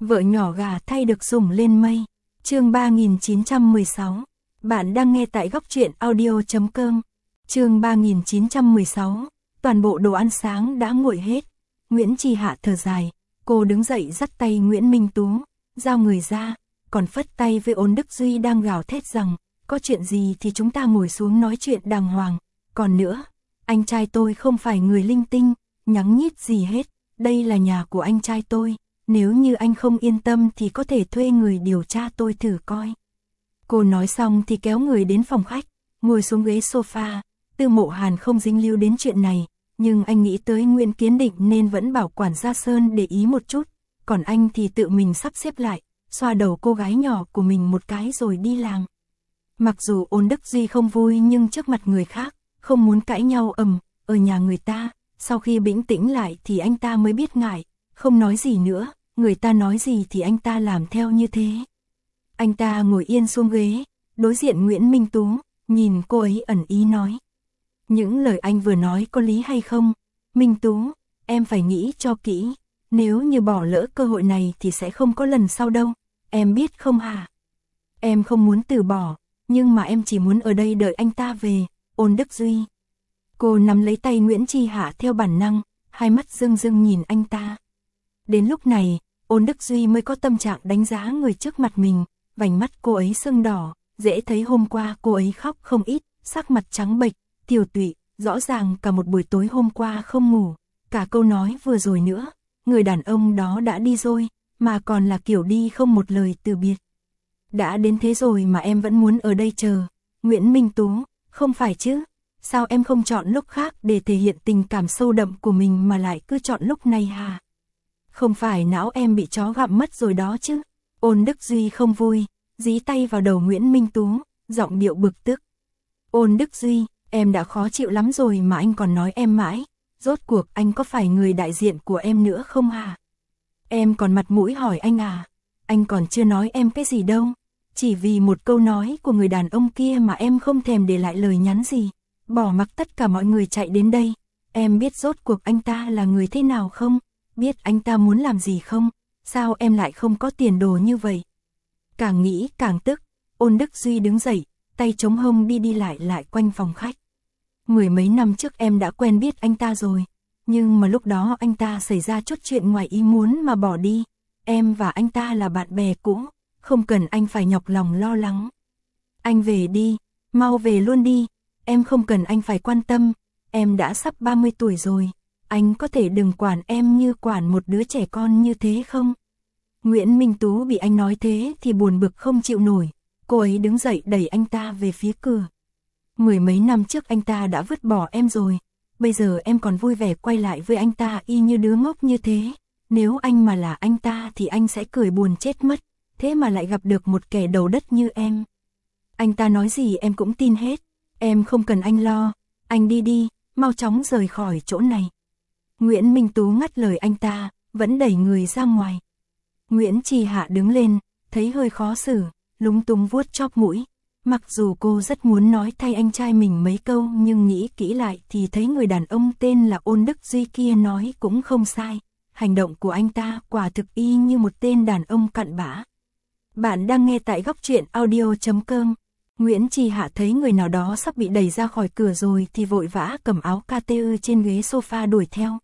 Vợ nhỏ gà thay được sủng lên mây. Chương 3916. Bạn đang nghe tại góc truyện audio.com. Chương 3916. Toàn bộ đồ ăn sáng đã nguội hết. Nguyễn Chi Hạ thở dài, cô đứng dậy dắt tay Nguyễn Minh Tú, giao người ra, còn phất tay với Ôn Đức Duy đang gào thét rằng, có chuyện gì thì chúng ta ngồi xuống nói chuyện đàng hoàng. Còn nữa, anh trai tôi không phải người linh tinh, nhắng nhít gì hết, đây là nhà của anh trai tôi. Nếu như anh không yên tâm thì có thể thuê người điều tra tôi thử coi. Cô nói xong thì kéo người đến phòng khách, ngồi xuống ghế sofa. Tư Mộ Hàn không dính líu đến chuyện này, nhưng anh nghĩ tới Nguyễn Kiến Định nên vẫn bảo quản gia Sơn để ý một chút. Còn anh thì tự mình sắp xếp lại, xoa đầu cô gái nhỏ của mình một cái rồi đi làm. Mặc dù Ôn Đức Duy không vui nhưng trước mặt người khác, không muốn cãi nhau ở nhà người ta. Sau khi bình tĩnh lại thì anh ta mới biết ngại, không nói gì nữa, người ta nói gì thì anh ta làm theo như thế. Anh ta ngồi yên xuống ghế, đối diện Nguyễn Minh Tú, nhìn cô ấy ẩn ý nói. Những lời anh vừa nói có lý hay không? Minh Tú, em phải nghĩ cho kỹ, nếu như bỏ lỡ cơ hội này thì sẽ không có lần sau đâu, em biết không hả? Em không muốn từ bỏ, nhưng mà em chỉ muốn ở đây đợi anh ta về. Ôn Đức Duy. Cô nắm lấy tay Nguyễn Chi Hạ theo bản năng, hai mắt rưng rưng nhìn anh ta. Đến lúc này, Ôn Đức Duy mới có tâm trạng đánh giá người trước mặt mình, vành mắt cô ấy sưng đỏ, dễ thấy hôm qua cô ấy khóc không ít, sắc mặt trắng bệch, tiều tụy, rõ ràng cả một buổi tối hôm qua không ngủ. Cả câu nói vừa rồi nữa, người đàn ông đó đã đi rồi, mà còn là kiểu đi không một lời từ biệt. Đã đến thế rồi mà em vẫn muốn ở đây chờ. Nguyễn Minh Tú, không phải chứ? Sao em không chọn lúc khác để thể hiện tình cảm sâu đậm của mình mà lại cứ chọn lúc này hả? Không phải não em bị chó gặm mất rồi đó chứ? Ôn Đức Duy không vui, dí tay vào đầu Nguyễn Minh Tú, giọng điệu bực tức. Ôn Đức Duy, em đã khó chịu lắm rồi mà anh còn nói em mãi, rốt cuộc anh có phải người đại diện của em nữa không hả? Em còn mặt mũi hỏi anh à? Anh còn chưa nói em cái gì đâu, chỉ vì một câu nói của người đàn ông kia mà em không thèm để lại lời nhắn gì, bỏ mặc tất cả mọi người chạy đến đây. Em biết rốt cuộc anh ta là người thế nào không? Biết anh ta muốn làm gì không? Sao em lại không có tiền đồ như vậy? Càng nghĩ càng tức, Ôn Đức Duy đứng dậy, tay chống hông đi đi lại quanh phòng khách. Mười mấy năm trước em đã quen biết anh ta rồi, nhưng mà lúc đó anh ta xảy ra chút chuyện ngoài ý muốn mà bỏ đi. Em và anh ta là bạn bè cũ, không cần anh phải nhọc lòng lo lắng. Anh về đi, mau về luôn đi, em không cần anh phải quan tâm, em đã sắp 30 tuổi rồi, anh có thể đừng quản em như quản một đứa trẻ con như thế không? Nguyễn Minh Tú bị anh nói thế thì buồn bực không chịu nổi, cô ấy đứng dậy đẩy anh ta về phía cửa. Mười mấy năm trước anh ta đã vứt bỏ em rồi, bây giờ em còn vui vẻ quay lại với anh ta y như đứa ngốc như thế. Nếu anh mà là anh ta thì anh sẽ cười buồn chết mất, thế mà lại gặp được một kẻ đầu đất như em. Anh ta nói gì em cũng tin hết, em không cần anh lo, anh đi đi, mau chóng rời khỏi chỗ này. Nguyễn Minh Tú ngắt lời anh ta, vẫn đẩy người ra ngoài. Nguyễn Chi Hạ đứng lên, thấy hơi khó xử, lúng túng vuốt chóp mũi. Mặc dù cô rất muốn nói thay anh trai mình mấy câu nhưng nghĩ kỹ lại thì thấy người đàn ông tên là Ôn Đức Duy kia nói cũng không sai. Hành động của anh ta quả thực y như một tên đàn ông cặn bã. Bạn đang nghe tại góc truyện audio.com. Nguyễn Chi Hạ thấy người nào đó sắp bị đẩy ra khỏi cửa rồi thì vội vã cầm áo KTU trên ghế sofa đuổi theo.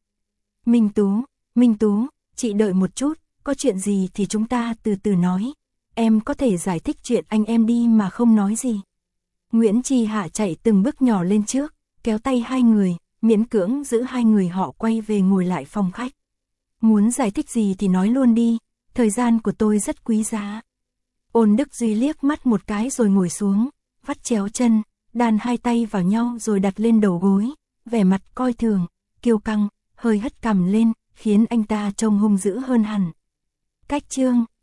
Minh Tú, chị đợi một chút, có chuyện gì thì chúng ta từ từ nói. Em có thể giải thích chuyện anh em đi mà không nói gì. Nguyễn Chi Hạ chạy từng bước nhỏ lên trước, kéo tay hai người, miễn cưỡng giữ hai người họ quay về ngồi lại phòng khách. Muốn giải thích gì thì nói luôn đi, thời gian của tôi rất quý giá. Ôn Đức Duy liếc mắt một cái rồi ngồi xuống, vắt chéo chân, đan hai tay vào nhau rồi đặt lên đầu gối, vẻ mặt coi thường, kiêu căng, hơi hất cằm lên, khiến anh ta trông hung dữ hơn hẳn. Cách chương